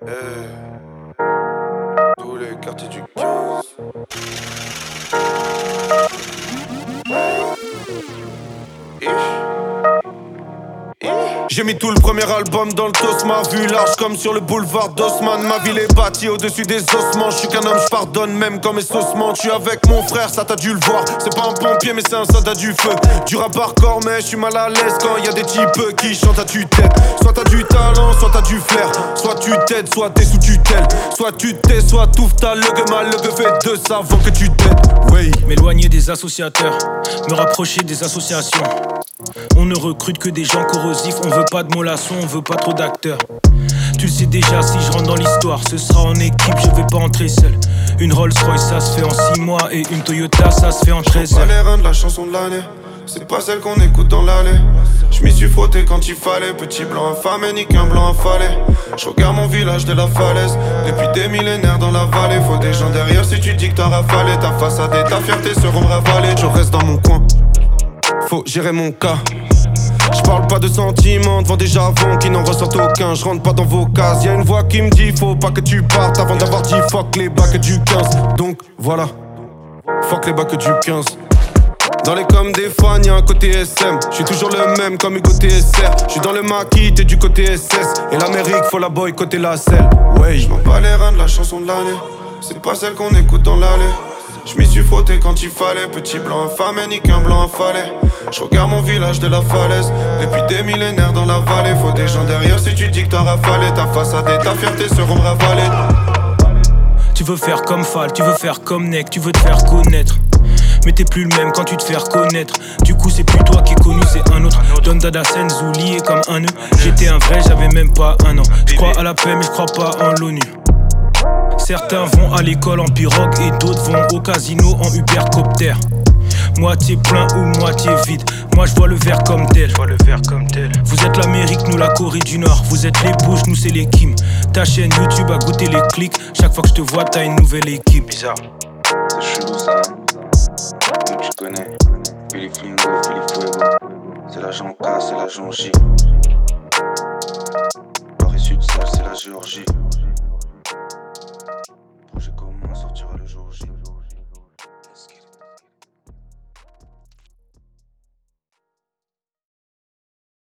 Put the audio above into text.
Tous les quartiers du 15. J'ai mis tout le premier album dans le dos, ma vue large comme sur le boulevard d'Haussmann. Ma ville est bâtie au-dessus des ossements. Je suis qu'un homme, je pardonne même quand mes ossements. Je suis avec mon frère, ça t'as dû le voir. C'est pas un pompier mais c'est un soldat du feu. Du rap hardcore mais je suis mal à l'aise quand y a des types qui chantent à tue-tête. Soit t'as du talent, soit t'as du flair. Soit tu t'aides, soit t'es sous tutelle. Soit tu t'es, soit touffe ta legue. Ma legue fait deux avant que tu t'aides. Oui. M'éloigner des associateurs, me rapprocher des associations. On ne recrute que des gens corrosifs. On veut pas de mollassons, on veut pas trop d'acteurs. Tu le sais déjà, si je rentre dans l'histoire, ce sera en équipe, je vais pas entrer seul. Une Rolls Royce, ça se fait en 6 mois. Et une Toyota, ça se fait en 13 heures. Pas les reins de la chanson de l'année, c'est pas celle qu'on écoute dans l'allée. Je m'y suis frotté quand il fallait. Petit blanc affamé, ni qu'un blanc affalé. Je regarde mon village de la falaise. Depuis des millénaires dans la vallée. Faut des gens derrière si tu dis que t'as rafalé. Ta façade et ta fierté seront ravalées. Je reste dans mon coin, faut gérer mon cas. J'parle pas de sentiments devant des javons qui n'en ressortent aucun. J'rentre pas dans vos cases. Y'a une voix qui me dit faut pas que tu partes avant d'avoir dit fuck les bacs du 15. Donc voilà, fuck les bacs du 15. Dans les coms des fans y'a un côté SM. J'suis toujours le même comme Hugo TSR. J'suis dans le maquis, t'es du côté SS. Et l'Amérique faut la boycotter la selle. Ouais, j'm'en bats les reins de la chanson de l'année. C'est pas celle qu'on écoute dans l'allée. Je m'y suis frotté quand il fallait. Petit blanc affamé, ni qu'un blanc affalé. Je regarde mon village de la falaise. Depuis des millénaires dans la vallée. Faut des gens derrière si tu dis que t'as rafalé. Ta façade et ta fierté seront ravalées. Tu veux faire comme Fall, tu veux faire comme Neck, tu veux te faire connaître. Mais t'es plus le même quand tu te fais reconnaître. Du coup c'est plus toi qui est connu, c'est un autre. Don Dada Senzu lié comme un nœud. J'étais un vrai, j'avais même pas un an. Je crois à la paix mais je crois pas en l'ONU. Certains vont à l'école en pirogue et d'autres vont au casino en Ubercopter. Moitié plein ou moitié vide, moi je vois le verre comme tel. Vous êtes l'Amérique, nous la Corée du Nord. Vous êtes les Bush, nous c'est les Kim. Ta chaîne YouTube a goûté les clics. Chaque fois que je te vois t'as une nouvelle équipe. Bizarre, c'est chelou ça. Donc tu connais Philippe Lingo, Philippe Fuego. C'est l'agent K, c'est l'agent J. Nord et Sud, c'est la Géorgie.